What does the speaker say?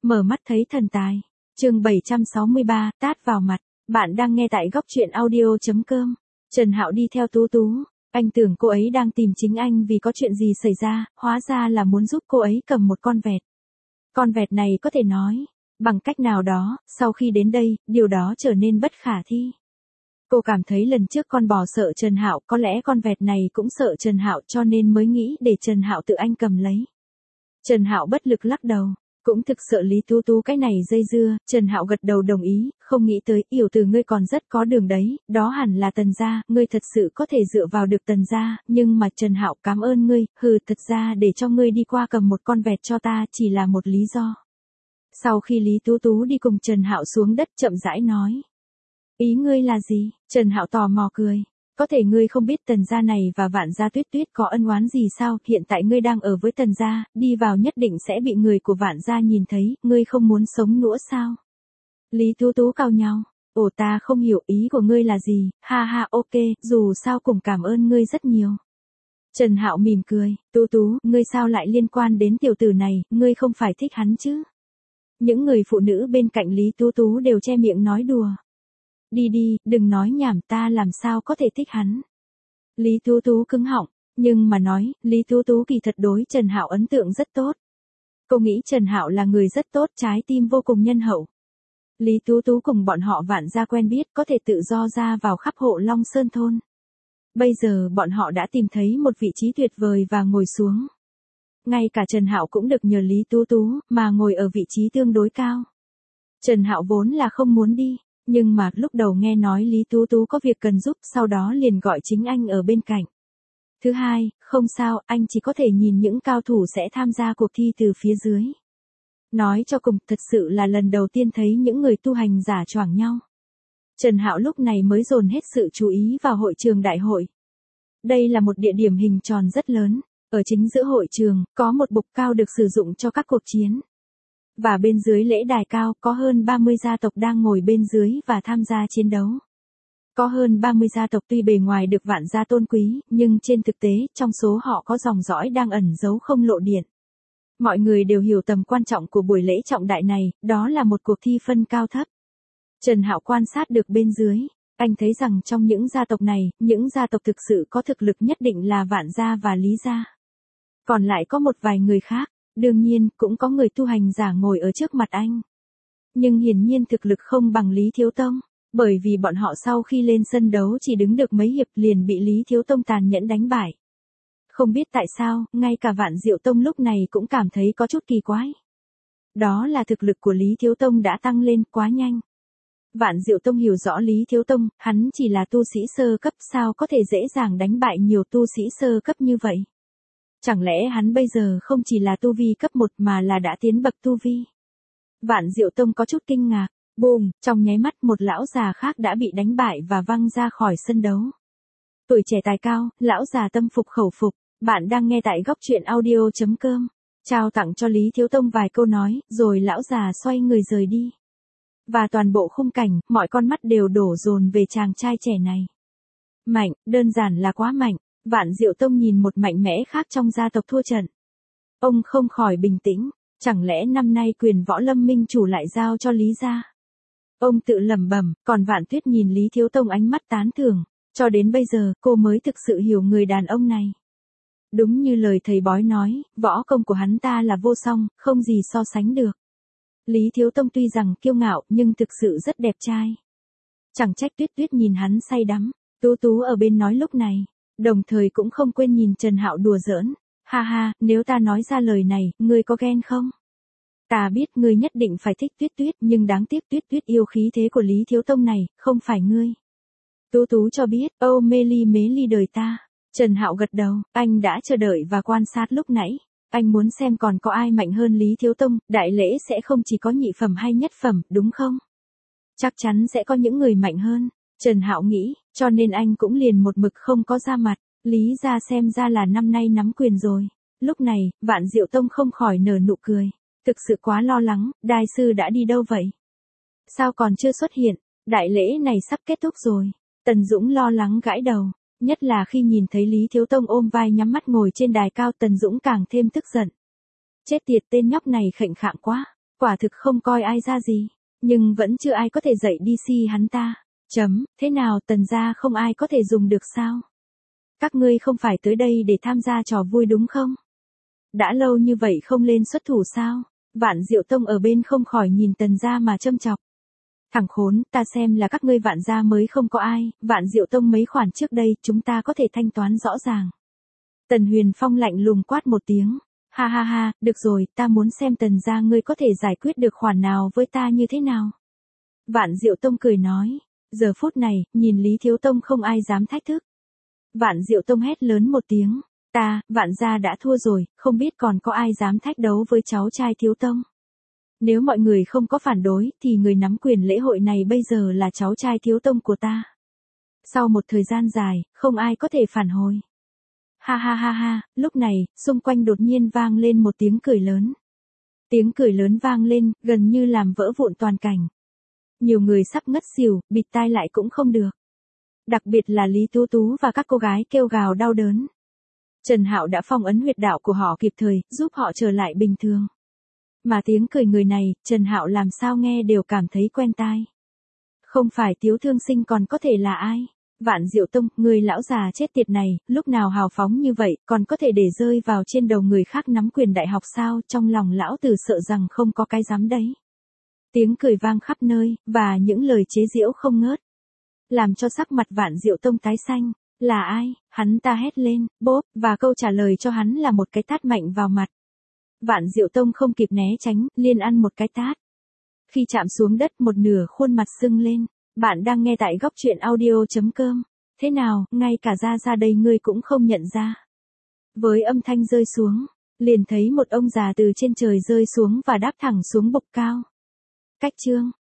Mở mắt thấy thần tài. Chương 763, tát vào mặt. Bạn đang nghe tại góc truyện audio.com. Trần Hạo đi theo Tú Tú. Anh tưởng cô ấy đang tìm chính anh vì có chuyện gì xảy ra, hóa ra là muốn giúp cô ấy cầm một con vẹt. Con vẹt này có thể nói, bằng cách nào đó, sau khi đến đây, điều đó trở nên bất khả thi. Cô cảm thấy lần trước con bò sợ Trần Hạo, có lẽ con vẹt này cũng sợ Trần Hạo cho nên mới nghĩ để Trần Hạo tự anh cầm lấy. Trần Hạo bất lực lắc đầu. Cũng thực sợ Lý Tú Tú cái này dây dưa, Trần Hạo gật đầu đồng ý, không nghĩ tới, Yểu Từ ngươi còn rất có đường đấy, đó hẳn là Tần gia, ngươi thật sự có thể dựa vào được Tần gia, nhưng mà Trần Hạo cảm ơn ngươi, thật ra để cho ngươi đi qua cầm một con vẹt cho ta chỉ là một lý do. Sau khi Lý Tú Tú đi cùng Trần Hạo xuống đất chậm rãi nói. Ý ngươi là gì? Trần Hạo tò mò cười. Có thể ngươi không biết Tần gia này và Vạn gia Tuyết Tuyết có ân oán gì sao, hiện tại ngươi đang ở với Tần gia, đi vào nhất định sẽ bị người của Vạn gia nhìn thấy, ngươi không muốn sống nữa sao? Lý Tú Tú cau nhau, ồ ta không hiểu ý của ngươi là gì, ha ha ok, dù sao cũng cảm ơn ngươi rất nhiều. Trần Hạo mỉm cười, Tú Tú, ngươi sao lại liên quan đến tiểu tử này, ngươi không phải thích hắn chứ? Những người phụ nữ bên cạnh Lý Tú Tú đều che miệng nói đùa. Đi đi, đừng nói nhảm, ta làm sao có thể thích hắn. Lý Tú Tú cứng họng, nhưng mà nói, Lý Tú Tú kỳ thật đối Trần Hạo ấn tượng rất tốt. Cô nghĩ Trần Hạo là người rất tốt, trái tim vô cùng nhân hậu. Lý Tú Tú cùng bọn họ Vạn gia quen biết, có thể tự do ra vào khắp hộ Long Sơn thôn. Bây giờ bọn họ đã tìm thấy một vị trí tuyệt vời và ngồi xuống. Ngay cả Trần Hạo cũng được nhờ Lý Tú Tú mà ngồi ở vị trí tương đối cao. Trần Hạo vốn là không muốn đi. Nhưng mà lúc đầu nghe nói Lý Tú Tú có việc cần giúp, sau đó liền gọi chính anh ở bên cạnh. Thứ hai, không sao, anh chỉ có thể nhìn những cao thủ sẽ tham gia cuộc thi từ phía dưới. Nói cho cùng, thật sự là lần đầu tiên thấy những người tu hành giả choảng nhau. Trần Hạo lúc này mới dồn hết sự chú ý vào hội trường đại hội. Đây là một địa điểm hình tròn rất lớn, ở chính giữa hội trường, có một bục cao được sử dụng cho các cuộc chiến. Và bên dưới lễ đài cao có hơn 30 gia tộc đang ngồi bên dưới và tham gia chiến đấu. Có hơn 30 gia tộc tuy bề ngoài được Vạn gia tôn quý, nhưng trên thực tế, trong số họ có dòng dõi đang ẩn giấu không lộ diện. Mọi người đều hiểu tầm quan trọng của buổi lễ trọng đại này, đó là một cuộc thi phân cao thấp. Trần Hạo quan sát được bên dưới, anh thấy rằng trong những gia tộc này, những gia tộc thực sự có thực lực nhất định là Vạn gia và Lý gia. Còn lại có một vài người khác. Đương nhiên, cũng có người tu hành giả ngồi ở trước mặt anh. Nhưng hiển nhiên thực lực không bằng Lý Thiếu Tông, bởi vì bọn họ sau khi lên sân đấu chỉ đứng được mấy hiệp liền bị Lý Thiếu Tông tàn nhẫn đánh bại. Không biết tại sao, ngay cả Vạn Diệu Tông lúc này cũng cảm thấy có chút kỳ quái. Đó là thực lực của Lý Thiếu Tông đã tăng lên quá nhanh. Vạn Diệu Tông hiểu rõ Lý Thiếu Tông, hắn chỉ là tu sĩ sơ cấp, sao có thể dễ dàng đánh bại nhiều tu sĩ sơ cấp như vậy. Chẳng lẽ hắn bây giờ không chỉ là tu vi cấp 1 mà là đã tiến bậc tu vi? Vạn Diệu Tông có chút kinh ngạc, bùm, trong nháy mắt một lão già khác đã bị đánh bại và văng ra khỏi sân đấu. Tuổi trẻ tài cao, lão già tâm phục khẩu phục, bạn đang nghe tại góc truyện audio.com. Trao tặng cho Lý Thiếu Tông vài câu nói, rồi lão già xoay người rời đi. Và toàn bộ khung cảnh, mọi con mắt đều đổ dồn về chàng trai trẻ này. Mạnh, đơn giản là quá mạnh. Vạn Diệu Tông nhìn một mạnh mẽ khác trong gia tộc thua trận. Ông không khỏi bình tĩnh, chẳng lẽ năm nay quyền võ lâm minh chủ lại giao cho Lý gia? Ông tự lẩm bẩm, còn Vạn Tuyết nhìn Lý Thiếu Tông ánh mắt tán thưởng, cho đến bây giờ cô mới thực sự hiểu người đàn ông này. Đúng như lời thầy bói nói, võ công của hắn ta là vô song, không gì so sánh được. Lý Thiếu Tông tuy rằng kiêu ngạo nhưng thực sự rất đẹp trai. Chẳng trách Tuyết Tuyết nhìn hắn say đắm, Tú Tú ở bên nói lúc này. Đồng thời cũng không quên nhìn Trần Hạo đùa giỡn. Ha ha, nếu ta nói ra lời này, ngươi có ghen không? Ta biết ngươi nhất định phải thích Tuyết Tuyết, nhưng đáng tiếc Tuyết Tuyết yêu khí thế của Lý Thiếu Tông này, không phải ngươi. Tú Tú cho biết, mê ly đời ta. Trần Hạo gật đầu, anh đã chờ đợi và quan sát lúc nãy. Anh muốn xem còn có ai mạnh hơn Lý Thiếu Tông, đại lễ sẽ không chỉ có nhị phẩm hay nhất phẩm, đúng không? Chắc chắn sẽ có những người mạnh hơn. Trần Hạo nghĩ, cho nên anh cũng liền một mực không có ra mặt, Lý gia xem ra là năm nay nắm quyền rồi. Lúc này, Vạn Diệu Tông không khỏi nở nụ cười, thực sự quá lo lắng, đại sư đã đi đâu vậy? Sao còn chưa xuất hiện, đại lễ này sắp kết thúc rồi. Tần Dũng lo lắng gãi đầu, nhất là khi nhìn thấy Lý Thiếu Tông ôm vai nhắm mắt ngồi trên đài cao, Tần Dũng càng thêm tức giận. Chết tiệt, tên nhóc này khệnh khạng quá, Quả thực không coi ai ra gì, nhưng vẫn chưa ai có thể dậy đi si hắn ta. Thế nào, Tần gia không ai có thể dùng được sao? Các ngươi không phải tới đây để tham gia trò vui đúng không? Đã lâu như vậy không lên xuất thủ sao? Vạn Diệu Tông ở bên không khỏi nhìn Tần gia mà châm chọc. Thằng khốn, ta xem là các ngươi Vạn gia mới không có ai, Vạn Diệu Tông mấy khoản trước đây chúng ta có thể thanh toán rõ ràng. Tần Huyền Phong lạnh lùng quát một tiếng. Ha ha ha, được rồi, ta muốn xem Tần gia ngươi có thể giải quyết được khoản nào với ta như thế nào. Vạn Diệu Tông cười nói. Giờ phút này, nhìn Lý Thiếu Tông không ai dám thách thức. Vạn Diệu Tông hét lớn một tiếng. Vạn gia đã thua rồi, không biết còn có ai dám thách đấu với cháu trai Thiếu Tông. Nếu mọi người không có phản đối, thì người nắm quyền lễ hội này bây giờ là cháu trai Thiếu Tông của ta. Sau một thời gian dài, không ai có thể phản hồi. Ha ha ha ha, lúc này, xung quanh đột nhiên vang lên một tiếng cười lớn. Tiếng cười lớn vang lên, gần như làm vỡ vụn toàn cảnh. Nhiều người sắp ngất xỉu, bịt tai lại cũng không được. Đặc biệt là Lý Tú Tú và các cô gái kêu gào đau đớn. Trần Hạo đã phong ấn huyệt đạo của họ kịp thời, giúp họ trở lại bình thường. Mà tiếng cười người này, Trần Hạo làm sao nghe đều cảm thấy quen tai. Không phải Tiếu Thương Sinh còn có thể là ai? Vạn Diệu Tông, người lão già chết tiệt này, lúc nào hào phóng như vậy, còn có thể để rơi vào trên đầu người khác nắm quyền đại học sao? Trong lòng lão tử sợ rằng không có cái dám đấy. Tiếng cười vang khắp nơi, và những lời chế giễu không ngớt. Làm cho sắc mặt Vạn Diệu Tông tái xanh. Là ai? Hắn ta hét lên, bốp, và câu trả lời cho hắn là một cái tát mạnh vào mặt. Vạn Diệu Tông không kịp né tránh, liền ăn một cái tát. Khi chạm xuống đất một nửa khuôn mặt sưng lên. Bạn đang nghe tại góc truyện audio.com. Thế nào, ngay cả ra đây ngươi cũng không nhận ra. Với âm thanh rơi xuống, liền thấy một ông già từ trên trời rơi xuống và đáp thẳng xuống bục cao. Cách chương